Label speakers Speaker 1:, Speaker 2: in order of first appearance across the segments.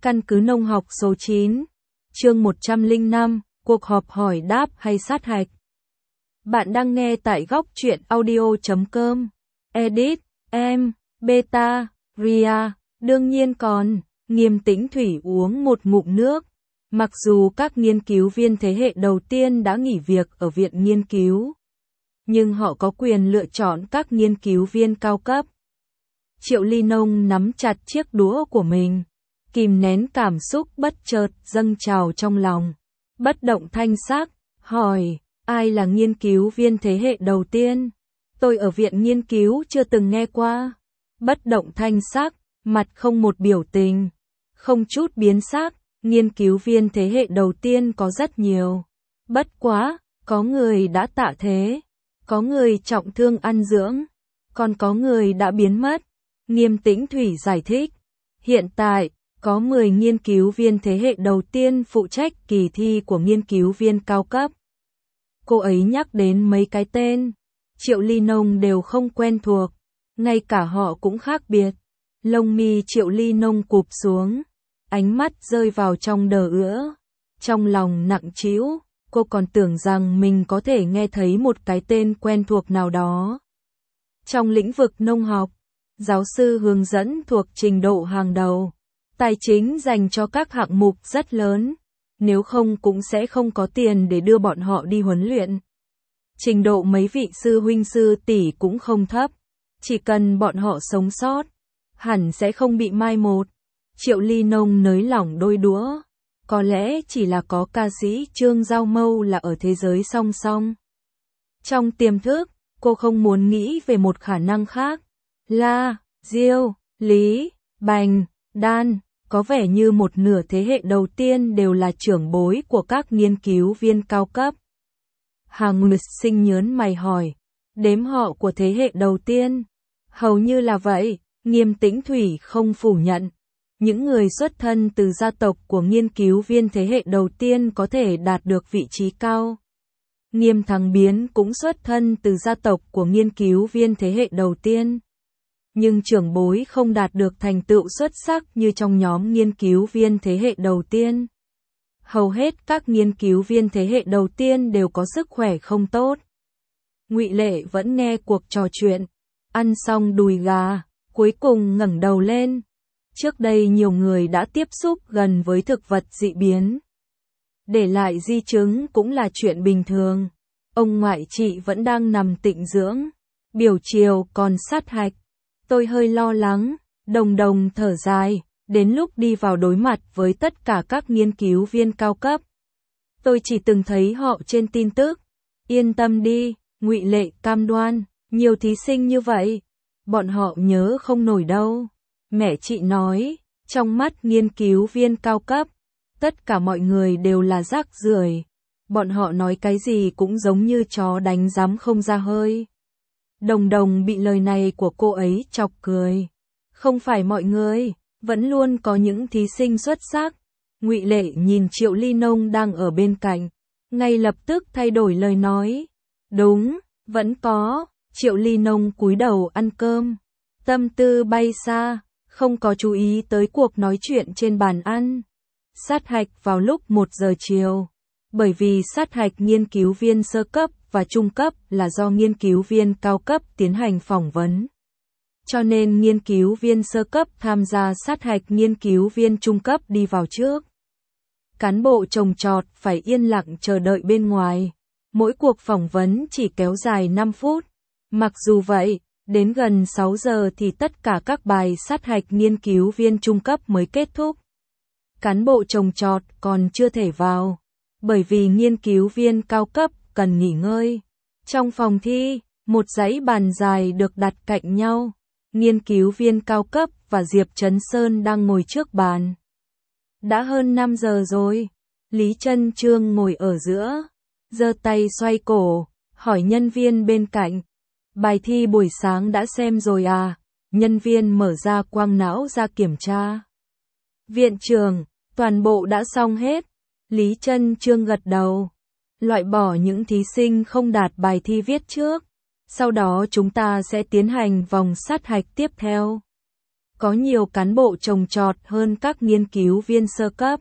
Speaker 1: Căn cứ nông học số 9, chương 105, cuộc họp hỏi đáp hay sát hạch. Bạn đang nghe tại góc truyện audio.com. Edit, em, Beta, Ria, đương nhiên còn, Nghiêm Tĩnh Thủy uống một ngụm nước. Mặc dù các nghiên cứu viên thế hệ đầu tiên đã nghỉ việc ở viện nghiên cứu, nhưng họ có quyền lựa chọn các nghiên cứu viên cao cấp. Triệu Ly Nông nắm chặt chiếc đũa của mình, kìm nén cảm xúc bất chợt dâng trào trong lòng. Bất động thanh sắc, hỏi, ai là nghiên cứu viên thế hệ đầu tiên? Tôi ở viện nghiên cứu chưa từng nghe qua. Bất động thanh sắc, mặt không một biểu tình, không chút biến sắc. Nghiên cứu viên thế hệ đầu tiên có rất nhiều. Bất quá, có người đã tạ thế, có người trọng thương ăn dưỡng, còn có người đã biến mất. Nghiêm Tĩnh Thủy giải thích, hiện tại, có 10 nghiên cứu viên thế hệ đầu tiên phụ trách kỳ thi của nghiên cứu viên cao cấp. Cô ấy nhắc đến mấy cái tên, Triệu Ly Nông đều không quen thuộc, ngay cả họ cũng khác biệt. Lông mi Triệu Ly Nông cụp xuống, ánh mắt rơi vào trong đờ ữa, trong lòng nặng trĩu, cô còn tưởng rằng mình có thể nghe thấy một cái tên quen thuộc nào đó. Trong lĩnh vực nông học, giáo sư hướng dẫn thuộc trình độ hàng đầu, tài chính dành cho các hạng mục rất lớn, nếu không cũng sẽ không có tiền để đưa bọn họ đi huấn luyện. Trình độ mấy vị sư huynh sư tỷ cũng không thấp, chỉ cần bọn họ sống sót, hẳn sẽ không bị mai một. Triệu Ly Nông nới lỏng đôi đũa, có lẽ chỉ là có ca sĩ Trương Giao Mâu là ở thế giới song song. Trong tiềm thức, cô không muốn nghĩ về một khả năng khác. La, Diêu, Lý, Bành, Đan, có vẻ như một nửa thế hệ đầu tiên đều là trưởng bối của các nghiên cứu viên cao cấp. Hà Nguyệt Sinh nhớn mày hỏi, đếm họ của thế hệ đầu tiên? Hầu như là vậy, Nghiêm Tĩnh Thủy không phủ nhận. Những người xuất thân từ gia tộc của nghiên cứu viên thế hệ đầu tiên có thể đạt được vị trí cao. Nghiêm Thắng Biến cũng xuất thân từ gia tộc của nghiên cứu viên thế hệ đầu tiên. Nhưng trưởng bối không đạt được thành tựu xuất sắc như trong nhóm nghiên cứu viên thế hệ đầu tiên. Hầu hết các nghiên cứu viên thế hệ đầu tiên đều có sức khỏe không tốt. Ngụy Lệ vẫn nghe cuộc trò chuyện, ăn xong đùi gà, cuối cùng ngẩng đầu lên. Trước đây nhiều người đã tiếp xúc gần với thực vật dị biến. Để lại di chứng cũng là chuyện bình thường. Ông ngoại chị vẫn đang nằm tịnh dưỡng. Biểu chiều còn sát hạch. Tôi hơi lo lắng, Đồng Đồng thở dài, đến lúc đi vào đối mặt với tất cả các nghiên cứu viên cao cấp. Tôi chỉ từng thấy họ trên tin tức. Yên tâm đi, Ngụy Lệ cam đoan, nhiều thí sinh như vậy, bọn họ nhớ không nổi đâu. Mẹ chị nói, trong mắt nghiên cứu viên cao cấp, tất cả mọi người đều là rác rưởi. Bọn họ nói cái gì cũng giống như chó đánh giám không ra hơi. Đồng Đồng bị lời này của cô ấy chọc cười. Không phải mọi người, vẫn luôn có những thí sinh xuất sắc. Ngụy Lệ nhìn Triệu Ly Nông đang ở bên cạnh, ngay lập tức thay đổi lời nói. Đúng, vẫn có. Triệu Ly Nông cúi đầu ăn cơm, tâm tư bay xa, không có chú ý tới cuộc nói chuyện trên bàn ăn. Sát hạch vào lúc 1 giờ chiều. Bởi vì sát hạch nghiên cứu viên sơ cấp và trung cấp là do nghiên cứu viên cao cấp tiến hành phỏng vấn. Cho nên nghiên cứu viên sơ cấp tham gia sát hạch nghiên cứu viên trung cấp đi vào trước. Cán bộ trồng trọt phải yên lặng chờ đợi bên ngoài. Mỗi cuộc phỏng vấn chỉ kéo dài 5 phút. Mặc dù vậy, đến gần 6 giờ thì tất cả các bài sát hạch nghiên cứu viên trung cấp mới kết thúc. Cán bộ trồng trọt còn chưa thể vào, bởi vì nghiên cứu viên cao cấp cần nghỉ ngơi. Trong phòng thi, một dãy bàn dài được đặt cạnh nhau. Nghiên cứu viên cao cấp và Diệp Trấn Sơn đang ngồi trước bàn. Đã hơn 5 giờ rồi. Lý Trân Trương ngồi ở giữa, giơ tay xoay cổ, hỏi nhân viên bên cạnh. Bài thi buổi sáng đã xem rồi à? Nhân viên mở ra quang não ra kiểm tra. Viện trưởng, toàn bộ đã xong hết. Lý Trân Trương gật đầu. Loại bỏ những thí sinh không đạt bài thi viết trước. Sau đó chúng ta sẽ tiến hành vòng sát hạch tiếp theo. có nhiều cán bộ trồng trọt hơn các nghiên cứu viên sơ cấp.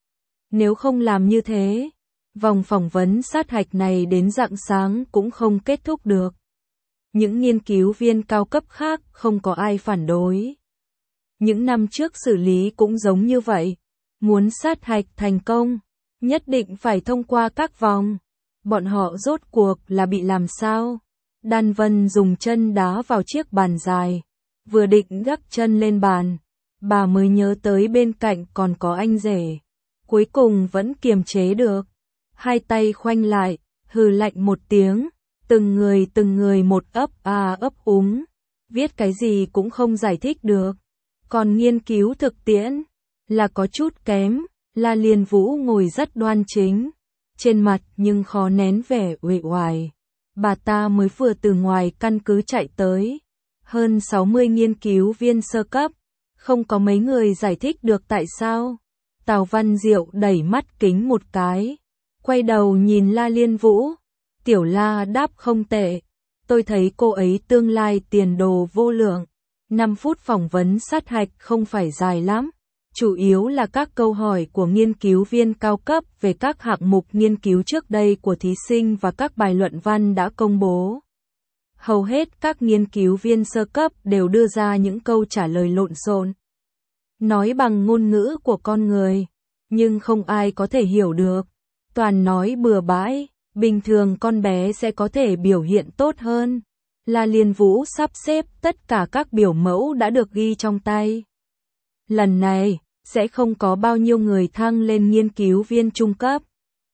Speaker 1: Nếu không làm như thế, vòng phỏng vấn sát hạch này đến rạng sáng cũng không kết thúc được. Những nghiên cứu viên cao cấp khác không có ai phản đối. Những năm trước xử lý cũng giống như vậy. Muốn sát hạch thành công, nhất định phải thông qua các vòng. Bọn họ rốt cuộc là bị làm sao? Đan Vân dùng chân đá vào chiếc bàn dài. Vừa định gác chân lên bàn, bà mới nhớ tới bên cạnh còn có anh rể. Cuối cùng vẫn kiềm chế được. Hai tay khoanh lại, hừ lạnh một tiếng. Từng người một ấp ấp úng. Viết cái gì cũng không giải thích được. Còn nghiên cứu thực tiễn là có chút kém. La Liên Vũ ngồi rất đoan chính. Trên mặt nhưng khó nén vẻ uể oải. Bà ta mới vừa từ ngoài căn cứ chạy tới. Hơn 60 nghiên cứu viên sơ cấp. Không có mấy người giải thích được tại sao. Tào Văn Diệu đẩy mắt kính một cái. Quay đầu nhìn La Liên Vũ. Tiểu La đáp không tệ. Tôi thấy cô ấy tương lai tiền đồ vô lượng. 5 phút phỏng vấn sát hạch không phải dài lắm. Chủ yếu là các câu hỏi của nghiên cứu viên cao cấp về các hạng mục nghiên cứu trước đây của thí sinh và các bài luận văn đã công bố. Hầu hết các nghiên cứu viên sơ cấp đều đưa ra những câu trả lời lộn xộn. Nói bằng ngôn ngữ của con người, nhưng không ai có thể hiểu được. Toàn nói bừa bãi, bình thường con bé sẽ có thể biểu hiện tốt hơn. La Liên Vũ sắp xếp tất cả các biểu mẫu đã được ghi trong tay. Lần này, sẽ không có bao nhiêu người thăng lên nghiên cứu viên trung cấp.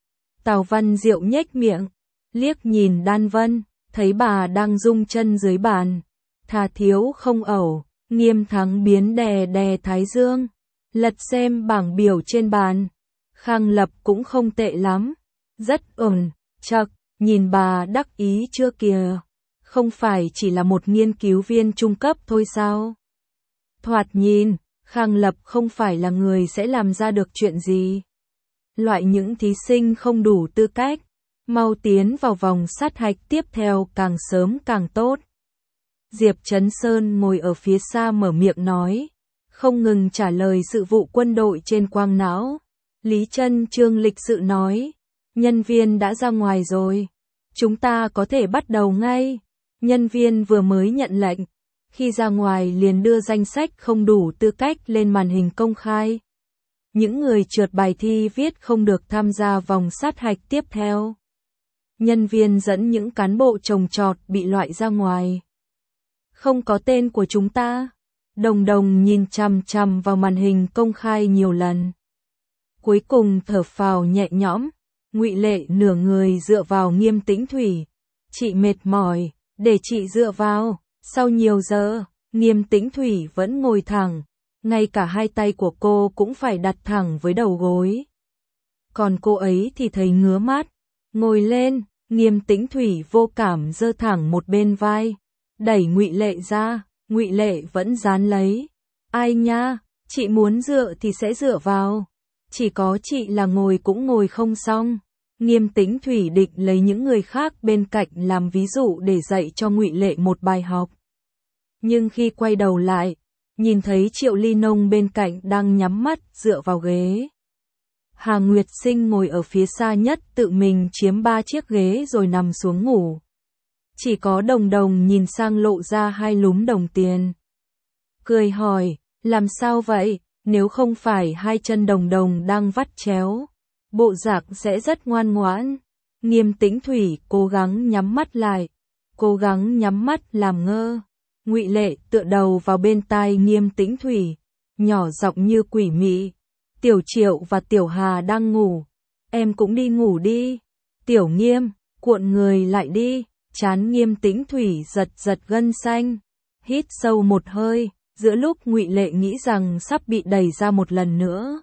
Speaker 1: Tào Văn Diệu nhếch miệng, liếc nhìn Đan Vân, thấy bà đang rung chân dưới bàn. Thà thiếu không ẩu, Nghiêm Thắng biến đè thái dương, lật xem bảng biểu trên bàn. Khang Lập cũng không tệ lắm, rất ổn, chậc, nhìn bà đắc ý chưa kìa. Không phải chỉ là một nghiên cứu viên trung cấp thôi sao? Thoạt nhìn, Khang Lập không phải là người sẽ làm ra được chuyện gì. Loại những thí sinh không đủ tư cách, mau tiến vào vòng sát hạch tiếp theo càng sớm càng tốt. Diệp Trấn Sơn ngồi ở phía xa mở miệng nói, không ngừng trả lời sự vụ quân đội trên quang não. Lý Trân Trương lịch sự nói, nhân viên đã ra ngoài rồi, chúng ta có thể bắt đầu ngay. Nhân viên vừa mới nhận lệnh, khi ra ngoài liền đưa danh sách không đủ tư cách lên màn hình công khai. Những người trượt bài thi viết không được tham gia vòng sát hạch tiếp theo. Nhân viên dẫn những cán bộ trồng trọt bị loại ra ngoài. Không có tên của chúng ta. Đồng Đồng nhìn chằm chằm vào màn hình công khai nhiều lần. Cuối cùng thở phào nhẹ nhõm, Ngụy Lệ nửa người dựa vào Nghiêm Tĩnh Thủy. Chị mệt mỏi, để chị dựa vào. Sau nhiều giờ, Nghiêm Tĩnh Thủy vẫn ngồi thẳng, ngay cả hai tay của cô cũng phải đặt thẳng với đầu gối. Còn cô ấy thì thấy ngứa mắt, ngồi lên, Nghiêm Tĩnh Thủy vô cảm giơ thẳng một bên vai, đẩy Ngụy Lệ ra, Ngụy Lệ vẫn dán lấy. Ai nha, chị muốn dựa thì sẽ dựa vào, chỉ có chị là ngồi cũng ngồi không xong. Nghiêm Tĩnh Thủy định lấy những người khác bên cạnh làm ví dụ để dạy cho Ngụy Lệ một bài học. Nhưng khi quay đầu lại, nhìn thấy Triệu Ly Nông bên cạnh đang nhắm mắt dựa vào ghế. Hà Nguyệt Sinh ngồi ở phía xa nhất tự mình chiếm 3 chiếc ghế rồi nằm xuống ngủ. Chỉ có Đồng Đồng nhìn sang lộ ra hai lúm đồng tiền. Cười hỏi, làm sao vậy, nếu không phải hai chân Đồng Đồng đang vắt chéo, bộ dạng sẽ rất ngoan ngoãn. Nghiêm Tĩnh Thủy cố gắng nhắm mắt lại, cố gắng nhắm mắt làm ngơ. Ngụy Lệ tựa đầu vào bên tai Nghiêm Tĩnh Thủy, nhỏ giọng như quỷ mị. Tiểu Triệu và Tiểu Hà đang ngủ, em cũng đi ngủ đi. Tiểu Nghiêm, cuộn người lại đi. Trán Nghiêm Tĩnh Thủy giật giật gân xanh, hít sâu một hơi, giữa lúc Ngụy Lệ nghĩ rằng sắp bị đẩy ra một lần nữa.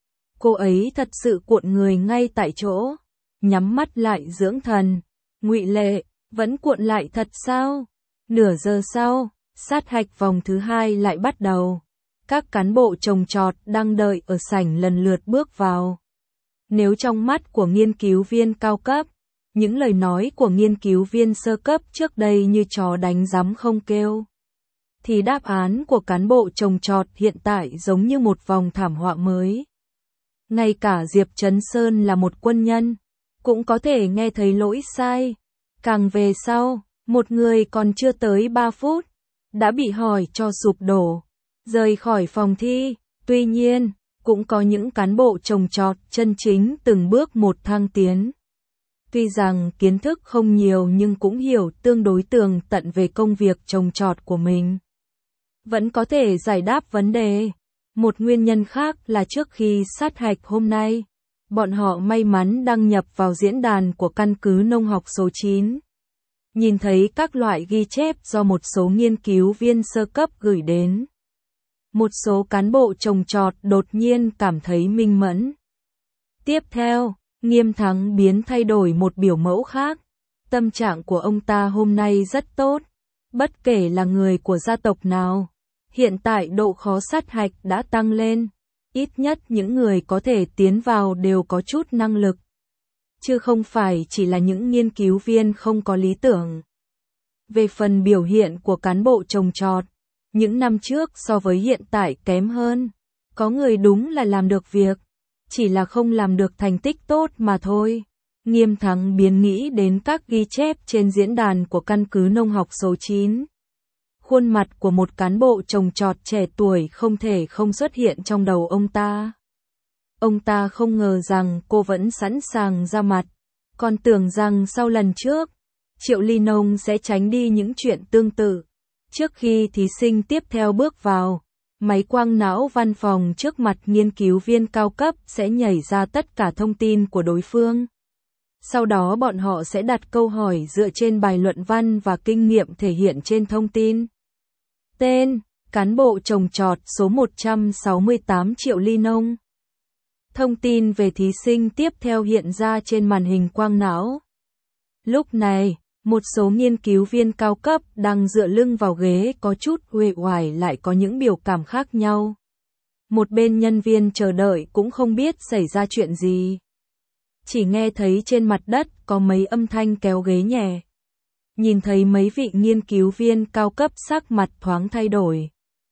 Speaker 1: Cô ấy thật sự cuộn người ngay tại chỗ, nhắm mắt lại dưỡng thần. Ngụy Lệ, vẫn cuộn lại thật sao? Nửa giờ sau, sát hạch vòng thứ 2 lại bắt đầu. Các cán bộ trồng trọt đang đợi ở sảnh lần lượt bước vào. Nếu trong mắt của nghiên cứu viên cao cấp, những lời nói của nghiên cứu viên sơ cấp trước đây như chó đánh rắm không kêu, thì đáp án của cán bộ trồng trọt hiện tại giống như một vòng thảm họa mới. Ngay cả Diệp Trấn Sơn là một quân nhân, cũng có thể nghe thấy lỗi sai. Càng về sau, một người còn chưa tới 3 phút, đã bị hỏi cho sụp đổ, rời khỏi phòng thi. Tuy nhiên, cũng có những cán bộ trồng trọt chân chính từng bước một thăng tiến. Tuy rằng kiến thức không nhiều nhưng cũng hiểu tương đối tường tận về công việc trồng trọt của mình. Vẫn có thể giải đáp vấn đề. Một nguyên nhân khác là trước khi sát hạch hôm nay, bọn họ may mắn đăng nhập vào diễn đàn của căn cứ nông học số 9. Nhìn thấy các loại ghi chép do một số nghiên cứu viên sơ cấp gửi đến. Một số cán bộ trồng trọt đột nhiên cảm thấy minh mẫn. Tiếp theo, Nghiêm Thắng biến thay đổi một biểu mẫu khác. Tâm trạng của ông ta hôm nay rất tốt. Bất kể là người của gia tộc nào, hiện tại độ khó sát hạch đã tăng lên. Ít nhất những người có thể tiến vào đều có chút năng lực. Chứ không phải chỉ là những nghiên cứu viên không có lý tưởng. Về phần biểu hiện của cán bộ trồng trọt, những năm trước so với hiện tại kém hơn. Có người đúng là làm được việc, chỉ là không làm được thành tích tốt mà thôi. Nghiêm Thắng biến nghĩ đến các ghi chép trên diễn đàn của căn cứ nông học số 9. Khuôn mặt của một cán bộ trồng trọt trẻ tuổi không thể không xuất hiện trong đầu ông ta. Ông ta không ngờ rằng cô vẫn sẵn sàng ra mặt, còn tưởng rằng sau lần trước, Triệu Ly Nông sẽ tránh đi những chuyện tương tự. Trước khi thí sinh tiếp theo bước vào, máy quang não văn phòng trước mặt nghiên cứu viên cao cấp sẽ nhảy ra tất cả thông tin của đối phương. Sau đó bọn họ sẽ đặt câu hỏi dựa trên bài luận văn và kinh nghiệm thể hiện trên thông tin. Tên, cán bộ trồng trọt số 168 Triệu Ly Nông. Thông tin về thí sinh tiếp theo hiện ra trên màn hình quang não. Lúc này, một số nghiên cứu viên cao cấp đang dựa lưng vào ghế có chút uể oải lại có những biểu cảm khác nhau. Một bên nhân viên chờ đợi cũng không biết xảy ra chuyện gì. Chỉ nghe thấy trên mặt đất có mấy âm thanh kéo ghế nhẹ. Nhìn thấy mấy vị nghiên cứu viên cao cấp sắc mặt thoáng thay đổi.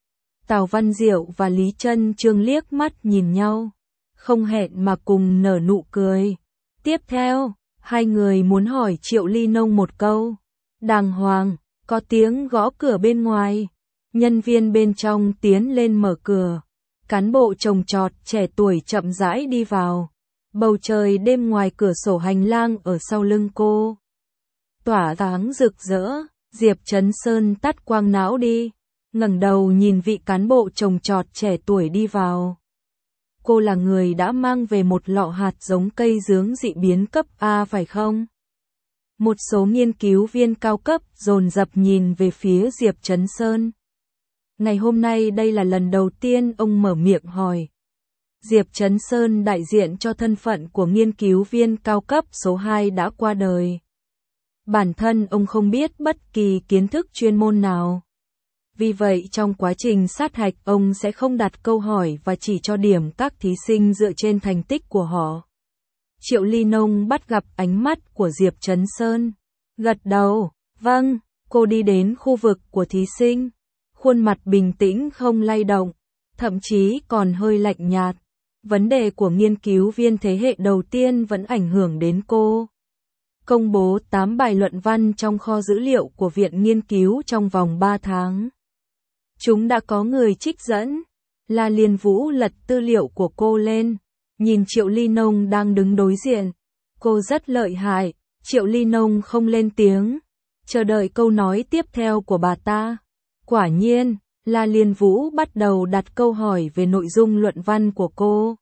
Speaker 1: Tào Văn Diệu và Lý Trân Trương liếc mắt nhìn nhau, không hẹn mà cùng nở nụ cười. Tiếp theo, hai người muốn hỏi Triệu Ly Nông một câu. Đàng hoàng, có tiếng gõ cửa bên ngoài. Nhân viên bên trong tiến lên mở cửa. Cán bộ trồng trọt trẻ tuổi chậm rãi đi vào. Bầu trời đêm ngoài cửa sổ hành lang ở sau lưng cô tỏa sáng rực rỡ. Diệp Trấn Sơn tắt quang não đi, ngẩng đầu nhìn vị cán bộ trồng trọt trẻ tuổi đi vào. Cô là người đã mang về một lọ hạt giống cây dướng dị biến cấp A phải không? Một số nghiên cứu viên cao cấp dồn dập nhìn về phía Diệp Trấn Sơn. Ngày hôm nay đây là lần đầu tiên ông mở miệng hỏi. Diệp Trấn Sơn đại diện cho thân phận của nghiên cứu viên cao cấp số 2 đã qua đời. Bản thân ông không biết bất kỳ kiến thức chuyên môn nào. Vì vậy trong quá trình sát hạch ông sẽ không đặt câu hỏi và chỉ cho điểm các thí sinh dựa trên thành tích của họ. Triệu Ly Nông bắt gặp ánh mắt của Diệp Trấn Sơn. Gật đầu, vâng, cô đi đến khu vực của thí sinh. Khuôn mặt bình tĩnh không lay động, thậm chí còn hơi lạnh nhạt. Vấn đề của nghiên cứu viên thế hệ đầu tiên vẫn ảnh hưởng đến cô. Công bố 8 bài luận văn trong kho dữ liệu của Viện Nghiên cứu trong vòng 3 tháng. Chúng đã có người trích dẫn. La Liên Vũ lật tư liệu của cô lên, nhìn Triệu Ly Nông đang đứng đối diện. Cô rất lợi hại. Triệu Ly Nông không lên tiếng, chờ đợi câu nói tiếp theo của bà ta. Quả nhiên, La Liên Vũ bắt đầu đặt câu hỏi về nội dung luận văn của cô.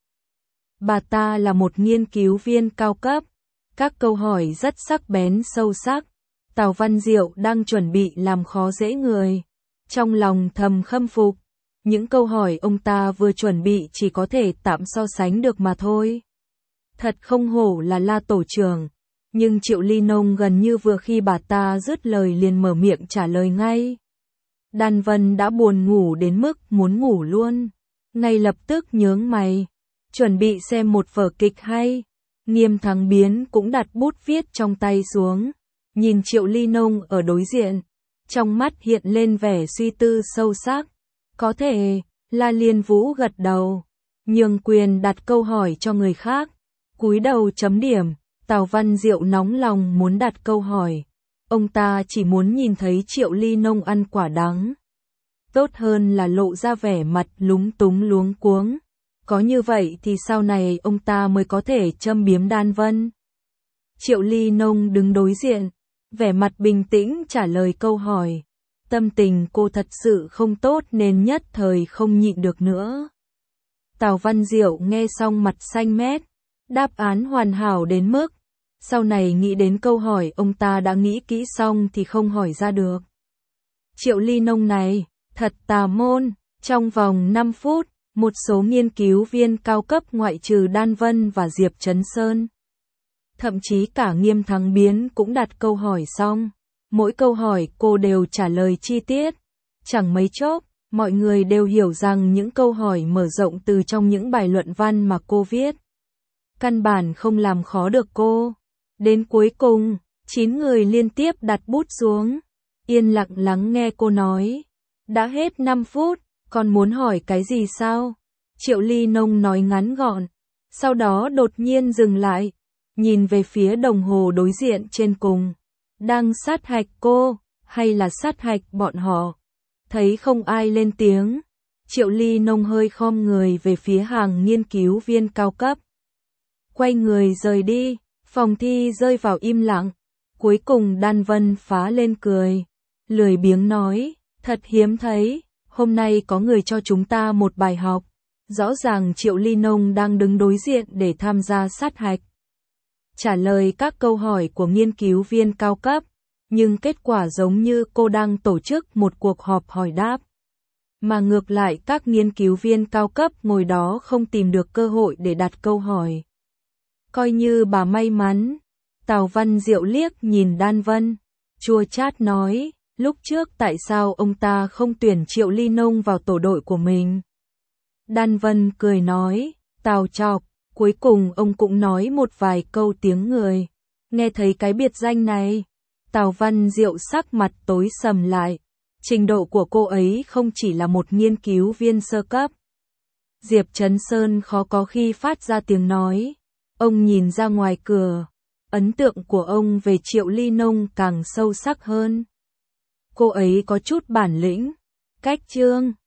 Speaker 1: Bà ta là một nghiên cứu viên cao cấp. Các câu hỏi rất sắc bén sâu sắc. Tào Văn Diệu đang chuẩn bị làm khó dễ người. Trong lòng thầm khâm phục. Những câu hỏi ông ta vừa chuẩn bị chỉ có thể tạm so sánh được mà thôi. Thật không hổ là La tổ trưởng. Nhưng Triệu Ly Nông gần như vừa khi bà ta dứt lời liền mở miệng trả lời ngay. Đan Vân đã buồn ngủ đến mức muốn ngủ luôn. Ngay lập tức nhướng mày. Chuẩn bị xem một vở kịch hay. Nghiêm Thắng Biến cũng đặt bút viết trong tay xuống. Nhìn Triệu Ly Nông ở đối diện. trong mắt hiện lên vẻ suy tư sâu sắc. Có thể, La Liên Vũ gật đầu, nhường quyền đặt câu hỏi cho người khác. Cúi đầu chấm điểm, Tào Văn Diệu nóng lòng muốn đặt câu hỏi. Ông ta chỉ muốn nhìn thấy Triệu Ly Nông ăn quả đắng. Tốt hơn là lộ ra vẻ mặt lúng túng luống cuống. Có như vậy thì sau này ông ta mới có thể châm biếm Đan Vân. Triệu Ly Nông đứng đối diện, vẻ mặt bình tĩnh trả lời câu hỏi. Tâm tình cô thật sự không tốt nên nhất thời không nhịn được nữa. Tào Văn Diệu nghe xong mặt xanh mét, đáp án hoàn hảo đến mức, sau này nghĩ đến câu hỏi ông ta đã nghĩ kỹ xong thì không hỏi ra được. Triệu Ly Nông này, thật tà môn, trong vòng 5 phút, một số nghiên cứu viên cao cấp ngoại trừ Đan Vân và Diệp Chấn Sơn. Thậm chí cả Nghiêm Thắng Biến cũng đặt câu hỏi xong. Mỗi câu hỏi cô đều trả lời chi tiết. Chẳng mấy chốc, mọi người đều hiểu rằng những câu hỏi mở rộng từ trong những bài luận văn mà cô viết. Căn bản không làm khó được cô. Đến cuối cùng, 9 người liên tiếp đặt bút xuống. Yên lặng lắng nghe cô nói. Đã hết 5 phút, còn muốn hỏi cái gì sao? Triệu Ly Nông nói ngắn gọn. Sau đó đột nhiên dừng lại. Nhìn về phía đồng hồ đối diện trên cùng. Đang sát hạch cô, hay là sát hạch bọn họ? Thấy không ai lên tiếng. Triệu Ly Nông hơi khom người về phía hàng nghiên cứu viên cao cấp. Quay người rời đi, phòng thi rơi vào im lặng. Cuối cùng Đan Vân phá lên cười. Lười biếng nói, thật hiếm thấy, hôm nay có người cho chúng ta một bài học. Rõ ràng Triệu Ly Nông đang đứng đối diện để tham gia sát hạch. Trả lời các câu hỏi của nghiên cứu viên cao cấp, nhưng kết quả giống như cô đang tổ chức một cuộc họp hỏi đáp. Mà ngược lại các nghiên cứu viên cao cấp ngồi đó không tìm được cơ hội để đặt câu hỏi. Coi như bà may mắn. Tào Văn Diệu liếc nhìn Đan Vân, chua chát nói, lúc trước tại sao ông ta không tuyển Triệu Ly Nông vào tổ đội của mình? Đan Vân cười nói, Tào chọc, cuối cùng ông cũng nói một vài câu tiếng người. Nghe thấy cái biệt danh này, Tào Văn Diệu sắc mặt tối sầm lại. Trình độ của cô ấy không chỉ là một nghiên cứu viên sơ cấp. Diệp Chấn Sơn khó có khi phát ra tiếng nói. Ông nhìn ra ngoài cửa. Ấn tượng của ông về Triệu Ly Nông càng sâu sắc hơn. Cô ấy có chút bản lĩnh, cách chương.